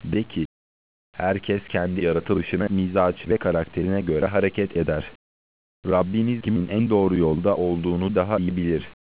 De ki, herkes kendi yaratılışına, mizaç ve karakterine göre hareket eder. Rabbiniz kimin en doğru yolda olduğunu daha iyi bilir.